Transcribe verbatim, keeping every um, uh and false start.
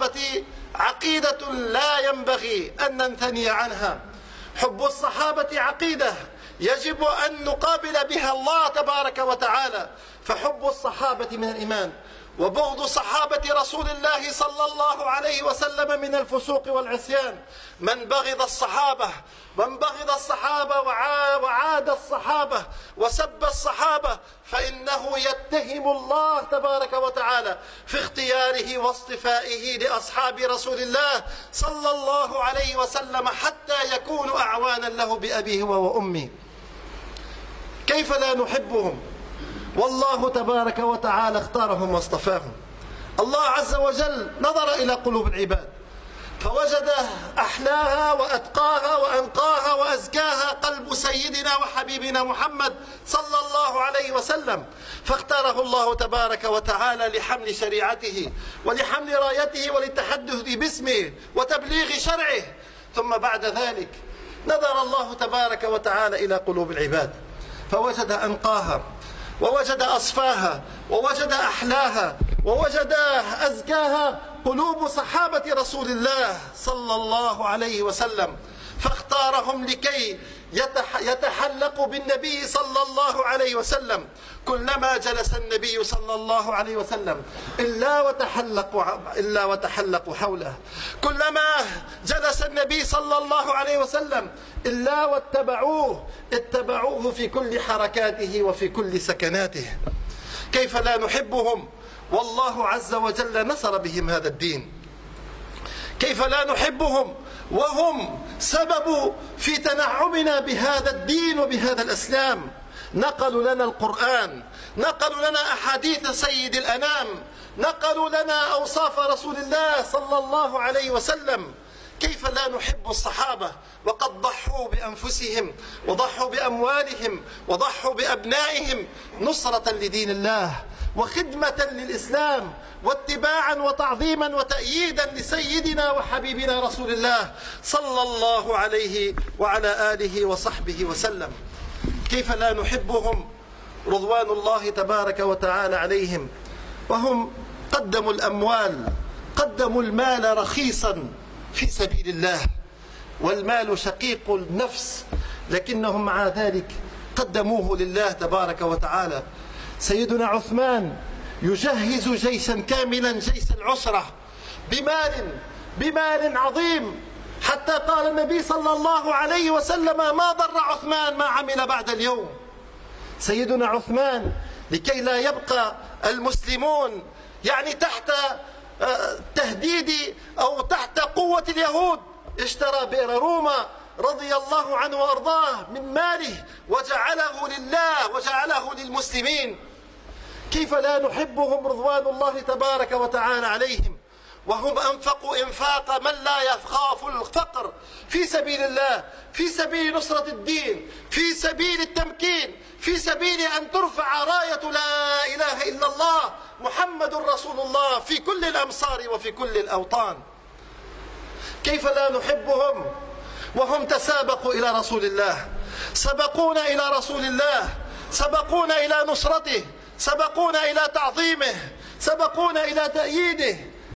الصحابة عقيدة لا ينبغي أن ننثني عنها. حب الصحابة عقيدة يجب أن نقابل بها الله تبارك وتعالى، فحب الصحابة من الإيمان، وبغض صحابة رسول الله صلى الله عليه وسلم من الفسوق والعصيان. من بغض الصحابة من بغض الصحابة وعاد الصحابة وسب الصحابة فإنه يتهم الله تبارك وتعالى في اختياره واصطفائه لأصحاب رسول الله صلى الله عليه وسلم حتى يكونوا أعوانا له بأبيه وأمه. كيف لا نحبهم والله تبارك وتعالى اختارهم واصطفاهم؟ الله عز وجل نظر إلى قلوب العباد فوجد أحلاها وأتقاها وأنقاها وأزكاها قلب سيدنا وحبيبنا محمد صلى الله عليه وسلم، فاختاره الله تبارك وتعالى لحمل شريعته ولحمل رايته وللتحدث باسمه وتبليغ شرعه. ثم بعد ذلك نظر الله تبارك وتعالى إلى قلوب العباد فوجد أنقاها ووجد أصفاها ووجد أحلاها ووجد أزكاها قلوب صحابة رسول الله صلى الله عليه وسلم، فاختارهم لكي يتحلقوا بالنبي صلى الله عليه وسلم. كلما جلس النبي صلى الله عليه وسلم إلا وتحلقوا, إلا وتحلقوا حوله، كلما جلس النبي صلى الله عليه وسلم إلا واتبعوه اتبعوه في كل حركاته وفي كل سكناته. كيف لا نحبهم والله عز وجل نصر بهم هذا الدين؟ كيف لا نحبهم وهم سبب في تنعمنا بهذا الدين وبهذا الإسلام؟ نقلوا لنا القرآن، نقلوا لنا أحاديث سيد الأنام، نقلوا لنا أوصاف رسول الله صلى الله عليه وسلم. كيف لا نحب الصحابة وقد ضحوا بأنفسهم وضحوا بأموالهم وضحوا بأبنائهم نصرة لدين الله وخدمة للإسلام واتباعا وتعظيما وتأييدا لسيدنا وحبيبنا رسول الله صلى الله عليه وعلى آله وصحبه وسلم. كيف لا نحبهم رضوان الله تبارك وتعالى عليهم وهم قدموا الأموال، قدموا المال رخيصا في سبيل الله، والمال شقيق النفس، لكنهم مع ذلك قدموه لله تبارك وتعالى. سيدنا عثمان يجهز جيشا كاملا، جيش العسرة، بمال بمال عظيم، حتى قال النبي صلى الله عليه وسلم ما ضر عثمان ما عمل بعد اليوم. سيدنا عثمان لكي لا يبقى المسلمون يعني تحت تهديد أو تحت قوة اليهود اشترى بئر روما رضي الله عنه وأرضاه من ماله وجعله لله وجعله للمسلمين. كيف لا نحبهم رضوان الله تبارك وتعالى عليهم وهم أنفقوا إنفاق من لا يخاف الفقر في سبيل الله، في سبيل نصرة الدين، في سبيل التمكين، في سبيل أن ترفع راية لا إله إلا الله محمد رسول الله في كل الأمصار وفي كل الأوطان. كيف لا نحبهم وهم تسابقوا إلى رسول الله، سبقونا إلى رسول الله، سبقونا إلى نصرته، سبقونا إلى تعظيمه، سبقونا إلى تأييده.